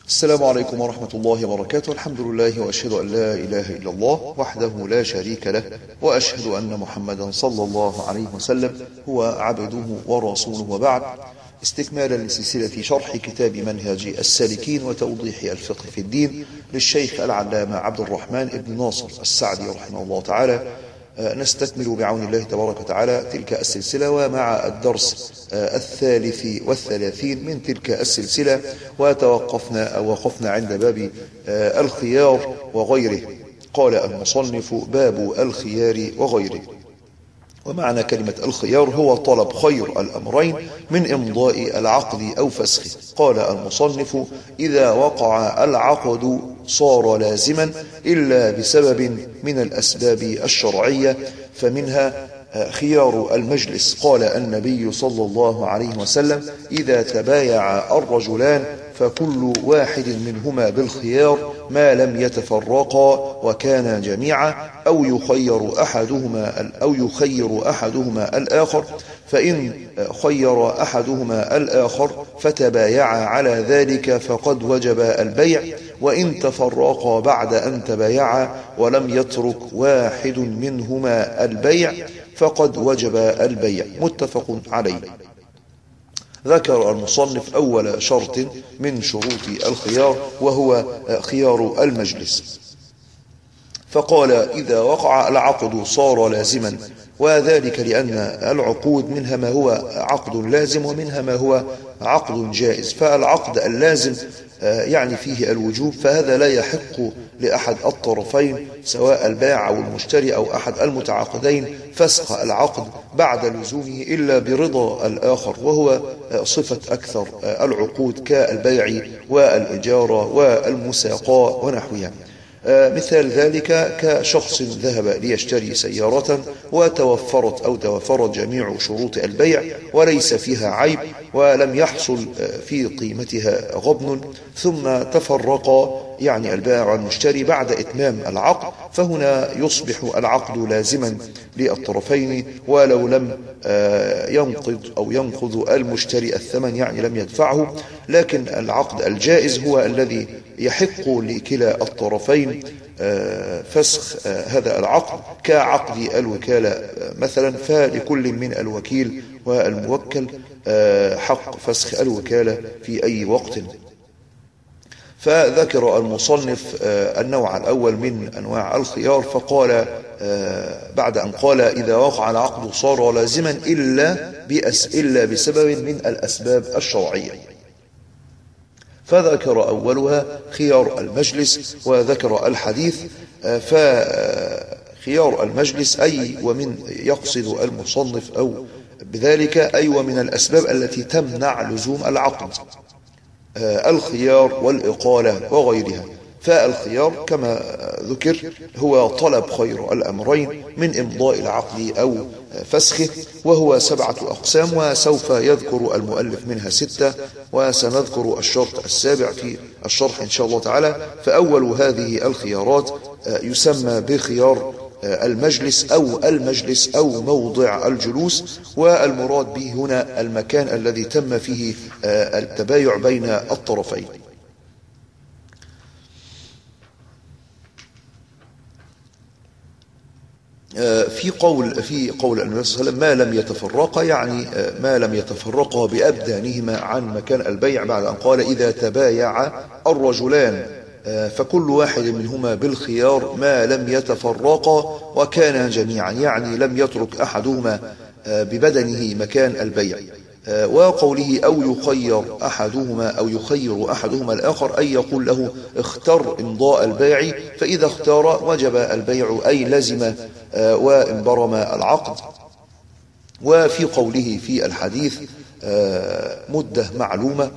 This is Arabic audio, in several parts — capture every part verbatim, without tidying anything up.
السلام عليكم ورحمة الله وبركاته. الحمد لله وأشهد أن لا إله إلا الله وحده لا شريك له، وأشهد أن محمدا صلى الله عليه وسلم هو عبده ورسوله، وبعد. استكمالا لسلسلة شرح كتاب منهج السالكين وتوضيح الفقه في الدين للشيخ العلامة عبد الرحمن بن ناصر السعدي رحمه الله تعالى، نستكمل بعون الله تبارك وتعالى تلك السلسلة، ومع الدرس الثالث والثلاثين من تلك السلسلة، وتوقفنا أو وقفنا عند باب الخيار وغيره. قال المصنف: باب الخيار وغيره. ومعنى كلمة الخيار هو طلب خير الأمرين من إمضاء العقد أو فسخه. قال المصنف: إذا وقع العقد صار لازما إلا بسبب من الأسباب الشرعية، فمنها خيار المجلس. قال النبي صلى الله عليه وسلم: إذا تبايع الرجلان فكل واحد منهما بالخيار ما لم يتفرقا وكانا جميعا، أو يخير أحدهما أو يخير أحدهما الآخر، فإن خير أحدهما الآخر فتبايعا على ذلك فقد وجب البيع، وإن تفرقا بعد أن تبايعا ولم يترك واحد منهما البيع فقد وجب البيع. متفق عليه. ذكر المصنف أول شرط من شروط الخيار وهو خيار المجلس، فقال: إذا وقع العقد صار لازما، وذلك لأن العقود منها ما هو عقد لازم ومنها ما هو عقد جائز. فالعقد اللازم يعني فيه الوجوب، فهذا لا يحق لأحد الطرفين سواء البائع أو المشتري أو أحد المتعاقدين فسخ العقد بعد لزومه إلا برضا الآخر، وهو صفة أكثر العقود كالبيع والإجارة والمساقاة ونحوها. مثال ذلك كشخص ذهب ليشتري سيارة وتوفرت أو توفرت جميع شروط البيع وليس فيها عيب ولم يحصل في قيمتها غبن، ثم تفرقا يعني البائع والمشتري بعد إتمام العقد، فهنا يصبح العقد لازما للطرفين ولو لم ينقض أو ينقض المشتري الثمن، يعني لم يدفعه. لكن العقد الجائز هو الذي يحق لكلا الطرفين فسخ هذا العقد كعقد الوكالة مثلا، فلكل من الوكيل والموكل حق فسخ الوكالة في أي وقت. فذكر المصنف النوع الأول من أنواع الخيار، فقال بعد أن قال: إذا وقع العقد صار لازما إلا بأس إلا بسبب من الأسباب الشرعية. فذكر أولها خيار المجلس، وذكر الحديث. فخيار المجلس أي ومن يقصد المصنف أو بذلك أي ومن الأسباب التي تمنع لزوم العقد، الخيار والإقالة وغيرها. فالخيار كما ذكر هو طلب خير الأمرين من إمضاء العقد أو فسخه، وهو سبعة أقسام، وسوف يذكر المؤلف منها ستة، وسنذكر الشرط السابع في الشرح إن شاء الله تعالى. فأول هذه الخيارات يسمى بخيار المجلس أو المجلس أو موضع الجلوس، والمراد به هنا المكان الذي تم فيه التبايع بين الطرفين. في قول في قول النبي صلى الله عليه وسلم: ما لم يتفرقا، يعني ما لم يتفرقا بأبدانهما عن مكان البيع، بعد أن قال: إذا تبايع الرجلان فكل واحد منهما بالخيار ما لم يتفرقا وكانا جميعا، يعني لم يترك أحدهما ببدنه مكان البيع. وقوله: أو يخير أحدهما أو يخير أحدهما الآخر، أي يقول له: اختر إمضاء البيع، فإذا اختار وجب البيع أي لزم وانبرم العقد. وفي قوله في الحديث مدة معلومة،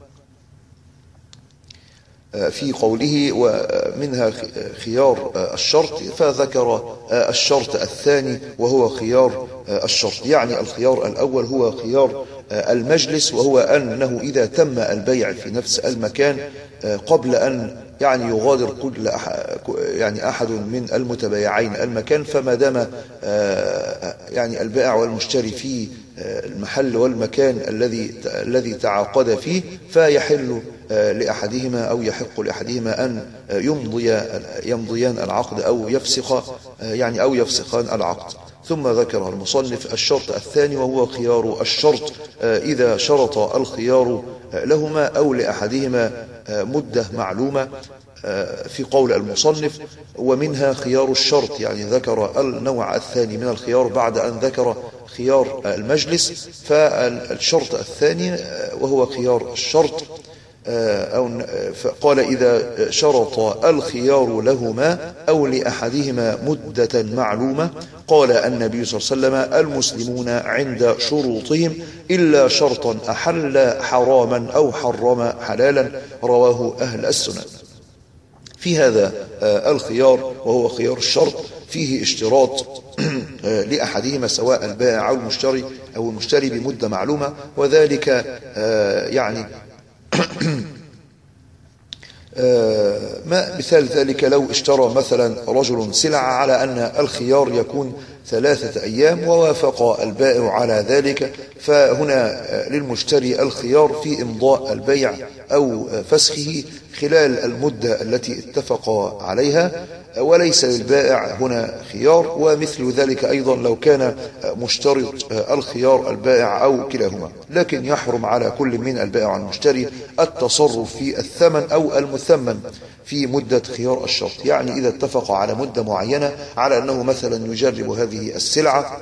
في قوله: ومنها خيار الشرط، فذكر الشرط الثاني وهو خيار الشرط، يعني الخيار الأول هو خيار المجلس، وهو أنه إذا تم البيع في نفس المكان قبل أن يعني يغادر كل يعني أحد من المتبايعين المكان، فما دام يعني البائع والمشتري في المحل والمكان الذي الذي تعاقد فيه، فيحل لأحدهما أو يحق لأحدهما أن يمضي يمضيان العقد أو يفسخ يعني أو يفسخان العقد. ثم ذكر المصنف الشرط الثاني وهو خيار الشرط، إذا شرط الخيار لهما أو لأحدهما مدة معلومة، في قول المصنف ومنها خيار الشرط، يعني ذكر النوع الثاني من الخيار بعد أن ذكر خيار المجلس. فالشرط الثاني وهو خيار الشرط، أو فقال إذا شرط الخيار لهما أو لأحدهما مدة معلومة. قال النبي صلى الله عليه وسلم المسلمون عند شروطهم إلا شرطا أحل حراما أو حرم حلالا، رواه أهل السنن. في هذا الخيار وهو خيار الشرط فيه اشتراط لأحدهما سواء البائع أو المشتري أو المشتري بمدة معلومة، وذلك يعني ما مثال ذلك لو اشترى مثلا رجل سلعة على أن الخيار يكون ثلاثة أيام ووافق البائع على ذلك، فهنا للمشتري الخيار في إمضاء البيع أو فسخه خلال المدة التي اتفق عليها، وليس للبائع هنا خيار. ومثل ذلك أيضا لو كان مشترط الخيار البائع أو كلاهما، لكن يحرم على كل من البائع والمشتري التصرف في الثمن أو المثمن في مدة خيار الشرط. يعني إذا اتفق على مدة معينة على أنه مثلا يجرب هذه السلعة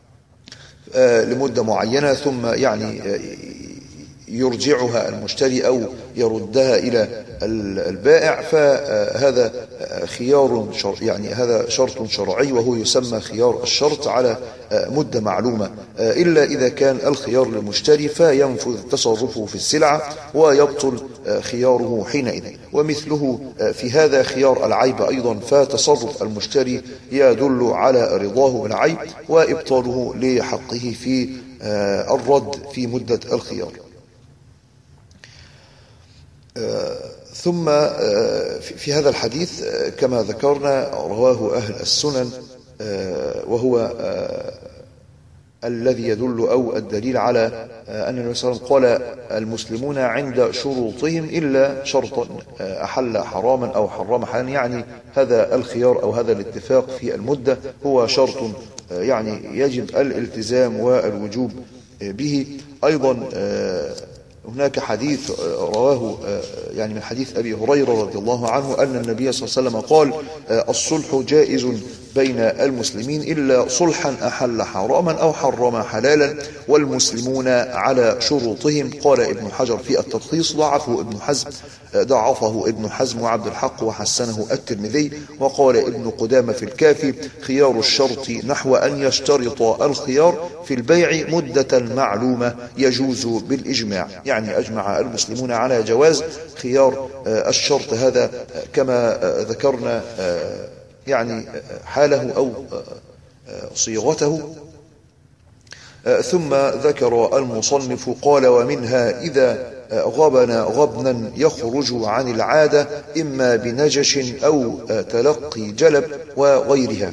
لمدة معينة ثم يعني يرجعها المشتري أو يردها إلى البائع، فهذا خيار شر يعني هذا شرط شرعي وهو يسمى خيار الشرط على مدة معلومة، إلا إذا كان الخيار للمشتري فينفذ تصرفه في السلعة ويبطل خياره حينئذ. ومثله في هذا خيار العيب أيضا، فتصرف المشتري يدل على رضاه بالعيب وإبطاله لحقه في الرد في مدة الخيار. ثم في هذا الحديث كما ذكرنا رواه أهل السنن، وهو الذي يدل أو الدليل على أن النبي صلى الله عليه وسلم قال المسلمون عند شروطهم إلا شرطا أحل حراما أو حرم حلالا، يعني هذا الخيار أو هذا الاتفاق في المدة هو شرط يعني يجب الالتزام والوجوب به. أيضا هناك حديث رواه يعني من حديث أبي هريرة رضي الله عنه أن النبي صلى الله عليه وسلم قال الصلح جائز بين المسلمين إلا صلحا أحل حراما أو حرم حلالا والمسلمون على شروطهم. قال ابن حجر في التلخيص ضعفه ابن حزم ضعفه ابن حزم وعبد الحق وحسنه الترمذي. وقال ابن قدامة في الكافي خيار الشرط نحو أن يشترط الخيار في البيع مدة معلومة يجوز بالإجماع، يعني أجمع المسلمون على جواز خيار الشرط هذا كما ذكرنا يعني حاله أو صيغته. ثم ذكر المصنف قال ومنها إذا غبن غبنا يخرج عن العادة إما بنجش أو تلقي جلب وغيرها.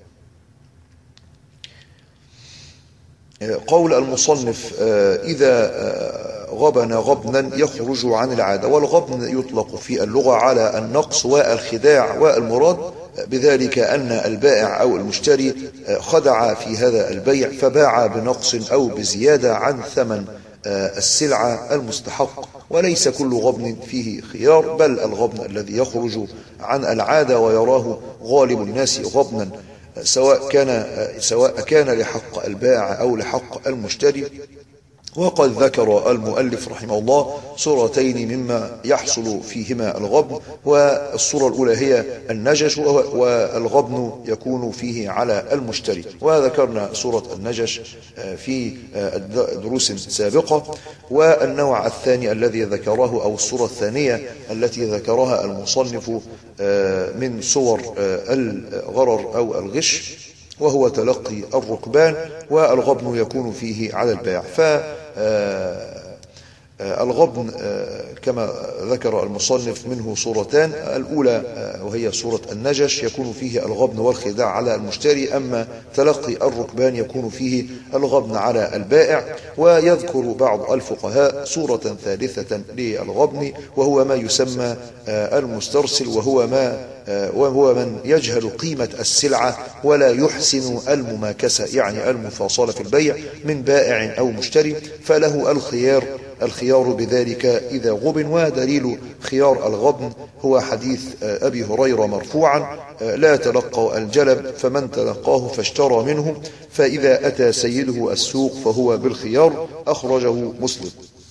قول المصنف إذا غبن غبنا يخرج عن العادة، والغبن يطلق في اللغة على النقص والخداع، والمراد بذلك أن البائع أو المشتري خدع في هذا البيع فباع بنقص أو بزيادة عن ثمن السلعة المستحق. وليس كل غبن فيه خيار، بل الغبن الذي يخرج عن العادة ويراه غالب الناس غبنا سواء كان سواء كان لحق البائع أو لحق المشتري. وقد ذكر المؤلف رحمه الله صورتين مما يحصل فيهما الغبن، والصورة الأولى هي النجش، والغبن يكون فيه على المشتري، وذكرنا صورة النجش في الدروس السابقة. والنوع الثاني الذي ذكره أو الصورة الثانية التي ذكرها المصنف من صور الغرر أو الغش وهو تلقي الركبان، والغبن يكون فيه على البائع. ف الغبن كما ذكر المصنف منه صورتان، الأولى وهي صورة النجش يكون فيه الغبن والخداع على المشتري، أما تلقي الركبان يكون فيه الغبن على البائع. ويذكر بعض الفقهاء صورة ثالثة للغبن وهو ما يسمى المسترسل، وهو ما وهو من يجهل قيمة السلعة ولا يحسن المماكسة، يعني المفاصلة في البيع من بائع أو مشتري، فله الخيار الخيار بذلك إذا غبن. ودليل خيار الغبن هو حديث أبي هريرة مرفوعا: لا تلقوا الجلب فمن تلقاه فاشترى منه فإذا أتى سيده السوق فهو بالخيار، أخرجه مسلم.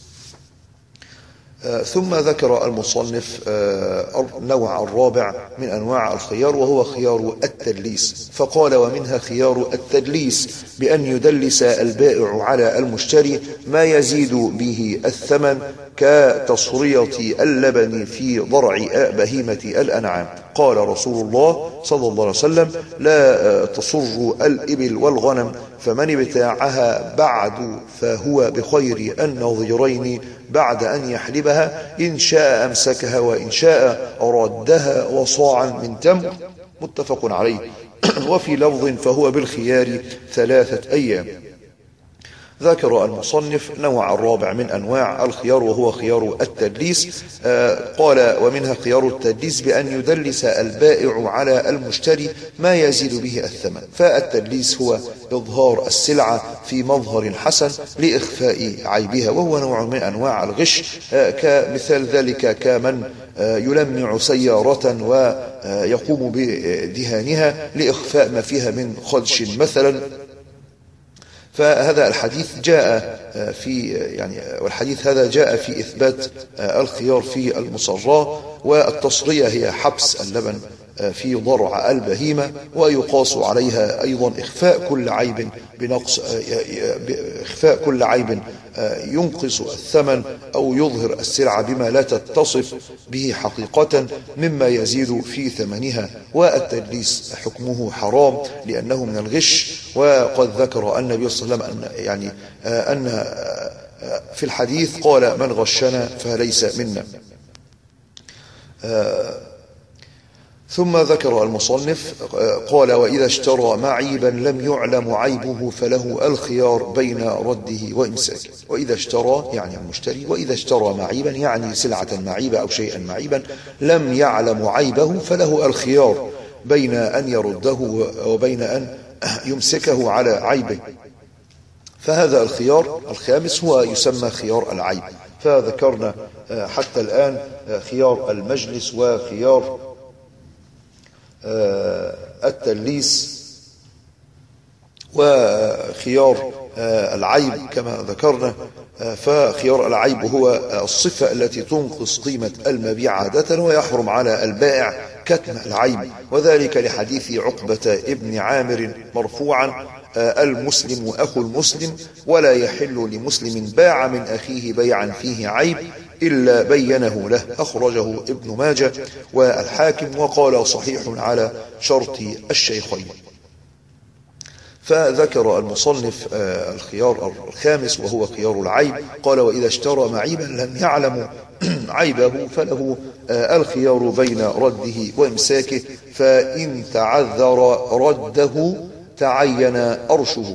ثم ذكر المصنف النوع الرابع من أنواع الخيار وهو خيار التدليس، فقال: ومنها خيار التدليس بأن يدلس البائع على المشتري ما يزيد به الثمن كتصرية اللبن في ضرع بهيمة الأنعام. قال رسول الله صلى الله عليه وسلم: لا تصر الإبل والغنم، فمن ابتاعها بعد فهو بخير النظيرين بعد أن يحلبها، إن شاء أمسكها وإن شاء ردها وصاعا من تمر، متفق عليه. وفي لفظ: فهو بالخيار ثلاثة أيام. ذكر المصنف نوع الرابع من أنواع الخيار وهو خيار التدليس، قال: ومنها خيار التدليس بأن يدلس البائع على المشتري ما يزيد به الثمن. فالتدليس هو إظهار السلعة في مظهر حسن لإخفاء عيبها، وهو نوع من أنواع الغش، كمثال ذلك كمن يلمع سيارة ويقوم بدهانها لإخفاء ما فيها من خدش مثلا. فهذا الحديث جاء في يعني والحديث هذا جاء في إثبات الخيار في المصراة، والتصرية هي حبس اللبن في ضرع البهيمة، ويقاس عليها أيضا إخفاء كل عيب بنقص إخفاء كل عيب ينقص الثمن أو يظهر السلعة بما لا تتصف به حقيقة مما يزيد في ثمنها. والتدليس حكمه حرام لأنه من الغش، وقد ذكر النبي صلى الله عليه وسلم أن يعني أن في الحديث قال: من غشنا فليس منا. ثم ذكر المصنف قال: وإذا اشترى معيبا لم يعلم عيبه فله الخيار بين رده وإمساكه. وإذا اشترى يعني المشتري، وإذا اشترى معيبا يعني سلعة معيبة أو شيئا معيبا لم يعلم عيبه فله الخيار بين أن يرده وبين أن يمسكه على عيبه. فهذا الخيار الخامس هو يسمى خيار العيب. فذكرنا حتى الآن خيار المجلس وخيار التدليس وخيار العيب كما ذكرنا. فخيار العيب هو الصفة التي تنقص قيمة المبيع عادة، ويحرم على البائع كتم العيب، وذلك لحديث عقبة ابن عامر مرفوعا: المسلم أخو المسلم، ولا يحل لمسلم باع من أخيه بيعا فيه عيب إلا بينه له، أخرجه ابن ماجه والحاكم، وقال: صحيح على شرط الشيخين. فذكر المصنف الخيار الخامس وهو خيار العيب، قال: وإذا اشترى معيبا لم يعلم عيبه فله الخيار بين رده وإمساكه، فإن تعذر رده تعين أرشه.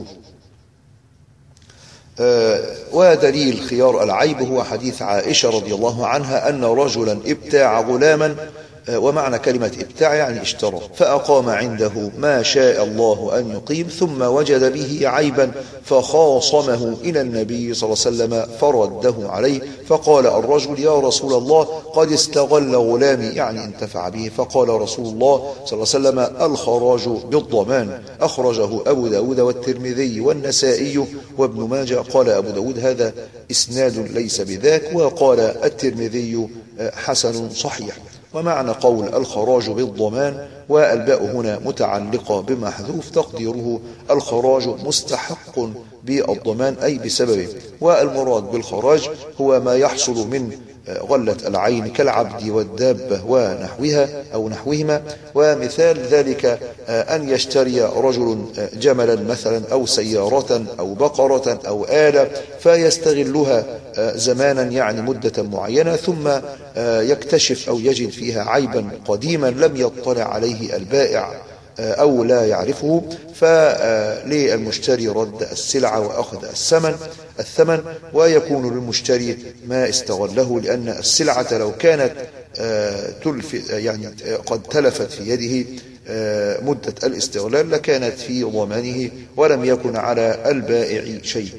ودليل خيار العيب هو حديث عائشة رضي الله عنها أن رجلا ابتاع غلاما، ومعنى كلمة ابتاع يعني اشترى، فأقام عنده ما شاء الله أن يقيم، ثم وجد به عيبا فخاصمه إلى النبي صلى الله عليه وسلم فرده عليه، فقال الرجل: يا رسول الله قد استغل غلامي، يعني انتفع به. فقال رسول الله صلى الله عليه وسلم: الخراج بالضمان، أخرجه أبو داود والترمذي والنسائي وابن ماجه. قال أبو داود: هذا إسناد ليس بذاك، وقال الترمذي: حسن صحيح. ومعنى قول الخراج بالضمان والباء هنا متعلقة بمحذوف تقديره الخراج مستحق بالضمان أي بسببه، والمراد بالخراج هو ما يحصل من غلة العين كالعبد والدابة ونحوها أو نحوهما. ومثال ذلك أن يشتري رجل جملا مثلا أو سيارة أو بقرة أو آلة فيستغلها زمانا يعني مدة معينة، ثم يكتشف أو يجد فيها عيبا قديما لم يطلع عليه البائع أو لا يعرفه، فللمشتري رد السلعة وأخذ الثمن الثمن ويكون للمشتري ما استغله، لأن السلعة لو كانت تلف يعني قد تلفت في يده مدة الاستغلال لكانت في ضمانه ولم يكن على البائع شيء.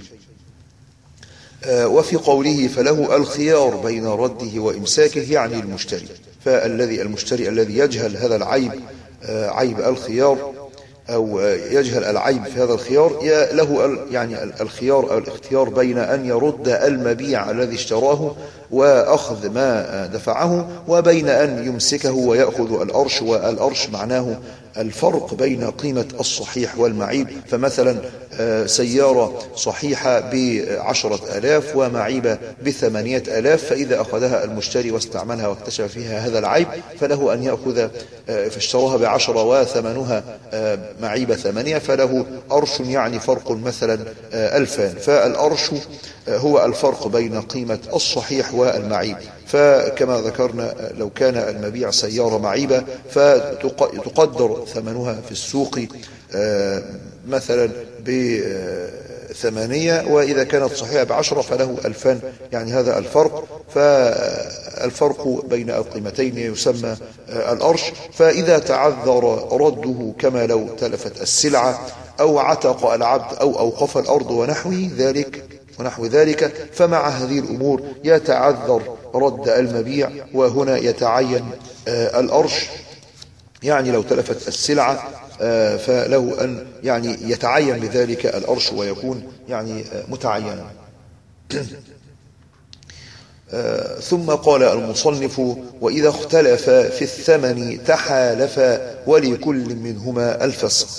وفي قوله فله الخيار بين رده وإمساكه يعني المشتري، فالذي المشتري الذي يجهل هذا العيب عيب الخيار أو يجهل العيب في هذا الخيار له يعني الخيار أو الاختيار بين أن يرد المبيع الذي اشتراه وأخذ ما دفعه، وبين أن يمسكه ويأخذ الأرش، والأرش معناه الفرق بين قيمة الصحيح والمعيب. فمثلا سيارة صحيحة بعشرة آلاف ومعيبة بثمانية آلاف، فإذا أخذها المشتري واستعملها واكتشف فيها هذا العيب فله أن يأخذ، فاشتراها بعشرة وثمنها معيبة ثمانية فله أرش يعني فرق مثلا ألفان، فالأرش هو الفرق بين قيمة الصحيح والمعيب. فكما ذكرنا لو كان المبيع سيارة معيبة فتقدر ثمنها في السوق مثلا بثمانية، وإذا كانت صحيحة بعشرة فله ألفان، يعني هذا الفرق، فالفرق بين القيمتين يسمى الأرش. فإذا تعذر رده كما لو تلفت السلعة أو عتق العبد أو أوقف الأرض ونحو ذلك ونحو ذلك فمع هذه الأمور يتعذر رد المبيع، وهنا يتعين الأرش، يعني لو تلفت السلعة فله أن يعني يتعين بذلك الأرش ويكون يعني متعينا. ثم قال المصنف وإذا اختلف في الثمن تحالف ولكل منهما الفسق.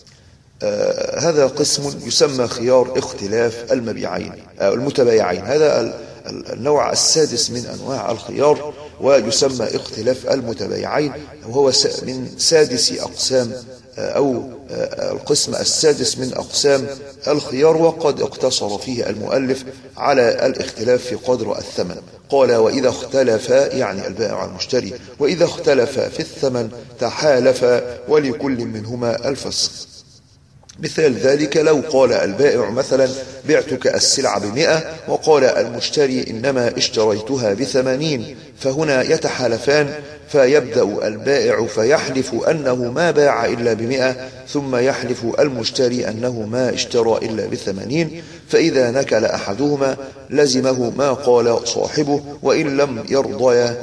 آه هذا قسم يسمى خيار اختلاف المبيعين آه المتبايعين، هذا النوع السادس من أنواع الخيار، ويسمى اختلاف المتبايعين، وهو من سادس أقسام آه أو آه القسم السادس من أقسام الخيار، وقد اقتصر فيه المؤلف على الاختلاف في قدر الثمن. قال وإذا اختلف يعني البائع والمشتري، وإذا اختلف في الثمن تحالف ولكل منهما الفسق. مثال ذلك لو قال البائع مثلا بعتك السلعة بمئة وقال المشتري إنما اشتريتها بثمانين، فهنا يتحالفان، فيبدأ البائع فيحلف أنه ما باع إلا بمئة، ثم يحلف المشتري أنه ما اشترى إلا بثمانين، فإذا نكل أحدهما لزمه ما قال صاحبه، وإن لم يرضيا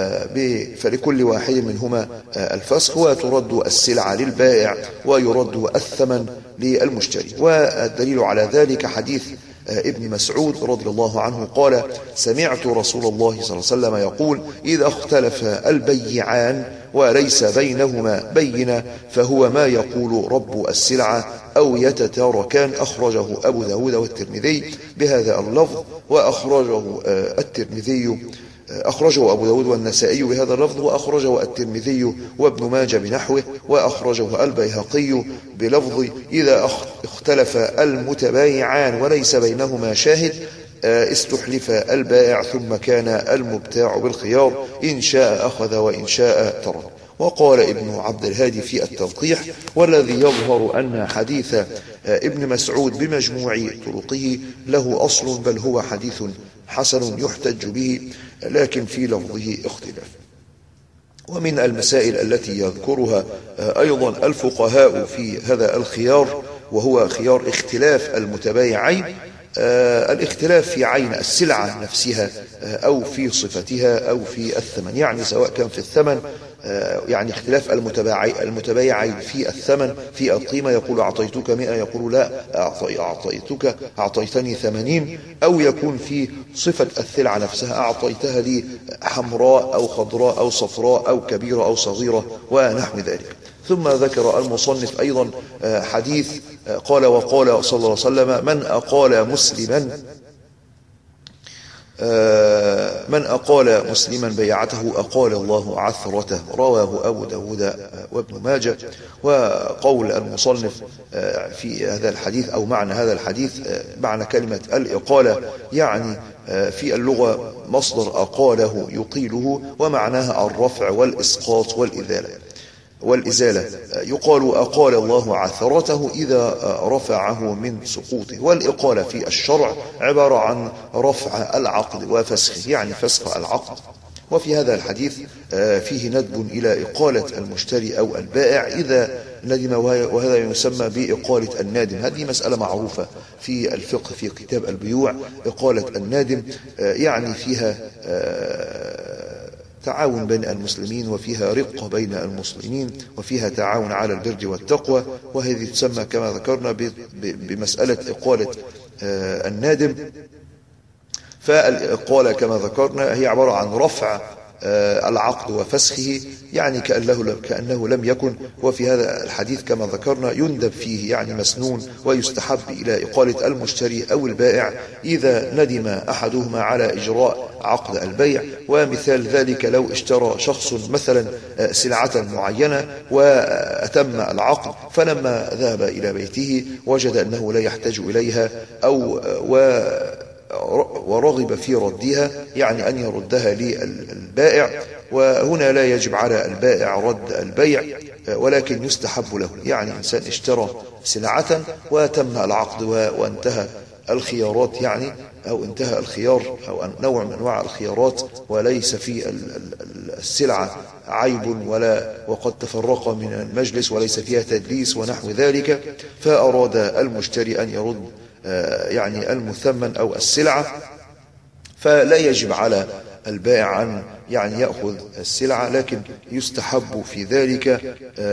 فلكل واحد منهما الفسخ، وترد السلعة للبائع ويرد الثمن للمشتري. والدليل على ذلك حديث ابن مسعود رضي الله عنه قال سمعت رسول الله صلى الله عليه وسلم يقول إذا اختلف البيعان وليس بينهما بينة فهو ما يقول رب السلعة أو يتتاركان. أخرجه أبو داود والترمذي بهذا اللفظ، وأخرجه الترمذي أخرجه أبو داود والنسائي بهذا اللفظ، وأخرجه الترمذي وابن ماجه بنحوه، وأخرجه البيهقي بلفظ إذا اختلف المتبايعان وليس بينهما شاهد استحلف البائع ثم كان المبتاع بالخيار إن شاء أخذ وإن شاء ترك. وقال ابن عبد الهادي في التلقيح والذي يظهر أن حديث ابن مسعود بمجموع طرقه له أصل، بل هو حديث حسن يحتج به، لكن في لفظه اختلاف. ومن المسائل التي يذكرها أيضا الفقهاء في هذا الخيار وهو خيار اختلاف المتبايعين الاختلاف في عين السلعة نفسها أو في صفتها أو في الثمن، يعني سواء كان في الثمن يعني اختلاف المتبايعين في الثمن في القيمة، يقول أعطيتك مئة يقول لا أعطيتك أعطيتني ثمانين، أو يكون في صفة السلعة نفسها أعطيتها لي حمراء أو خضراء أو صفراء أو كبيرة أو صغيرة ونحو ذلك. ثم ذكر المصنف أيضا حديث قال وقال صلى الله عليه وسلم من أقال مسلما من أقال مسلما بيعته أقال الله عثرته، رواه أبو داود وابن ماجه. وقول المصنف في هذا الحديث أو معنى هذا الحديث، معنى كلمة الإقالة يعني في اللغة مصدر أقاله يقيله، ومعناها الرفع والإسقاط والإزالة والإزالة يقال أقال الله عثرته إذا رفعه من سقوطه. والإقالة في الشرع عبارة عن رفع العقد وفسخه، يعني فسخ العقد. وفي هذا الحديث فيه ندب إلى إقالة المشتري أو البائع إذا ندم، وهذا يسمى بإقالة النادم. هذه مسألة معروفة في الفقه في كتاب البيوع. إقالة النادم يعني فيها تعاون بين المسلمين، وفيها رقة بين المسلمين، وفيها تعاون على البر والتقوى، وهذه تسمى كما ذكرنا بمسألة إقالة النادم. فالإقالة كما ذكرنا هي عبارة عن رفع العقد وفسخه، يعني كأنه, كأنه لم يكن. وفي هذا الحديث كما ذكرنا يندب فيه، يعني مسنون، ويستحب إلى إقالة المشتري أو البائع إذا ندم أحدهما على إجراء عقد البيع. ومثال ذلك لو اشترى شخص مثلا سلعة معينة وأتم العقد، فلما ذهب إلى بيته وجد أنه لا يحتاج إليها أو و ورغب في ردها، يعني أن يردها للبائع. وهنا لا يجب على البائع رد البيع، ولكن يستحب له. يعني إنسان اشترى سلعة وتم العقد وانتهى الخيارات، يعني أو انتهى الخيار أو نوع من أنواع الخيارات، وليس في السلعة عيب ولا وقد تفرق من المجلس وليس فيها تدليس ونحو ذلك، فأراد المشتري أن يرد يعني المثمن أو السلعة، فلا يجب على البائع أن يعني يأخذ السلعة، لكن يستحب في ذلك.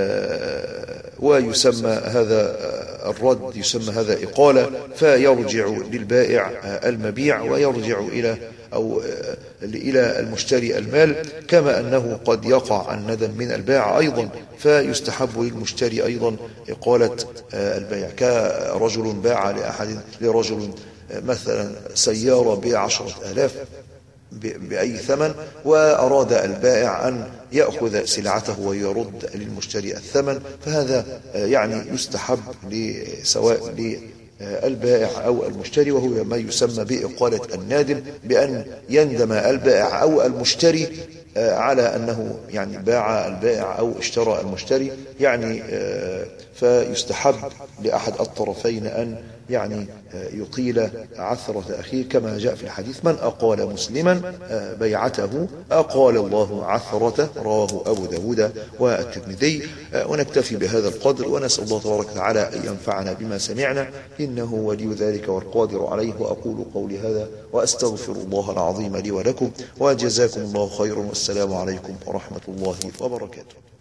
ويسمى هذا الرد يسمى هذا إقالة، فيرجع للبائع المبيع ويرجع إلى أو إلى المشتري المال، كما أنه قد يقع الندم من البائع أيضا، فيستحب للمشتري أيضا إقالة البيع. كرجل باع لأحد لرجل مثلا سيارة بعشرة آلاف بأي ثمن، وأراد البائع أن يأخذ سلعته ويرد للمشتري الثمن، فهذا يعني يستحب سواء للبائع أو المشتري، وهو ما يسمى بإقالة النادم، بأن يندم البائع أو المشتري على أنه يعني باع البائع أو اشترى المشتري، يعني فيستحب لأحد الطرفين أن يعني يقيل عثرة أخيه، كما جاء في الحديث: من أقال مسلما بيعته أقال الله عثرته، رواه أبو داود والترمذي. ونكتفي بهذا القدر، ونسأل الله تبارك وتعالى أن ينفعنا بما سمعنا، إنه ولي ذلك والقادر عليه. وأقول قولي هذا وأستغفر الله العظيم لي ولكم، وجزاكم الله خيرا، والسلام عليكم ورحمة الله وبركاته.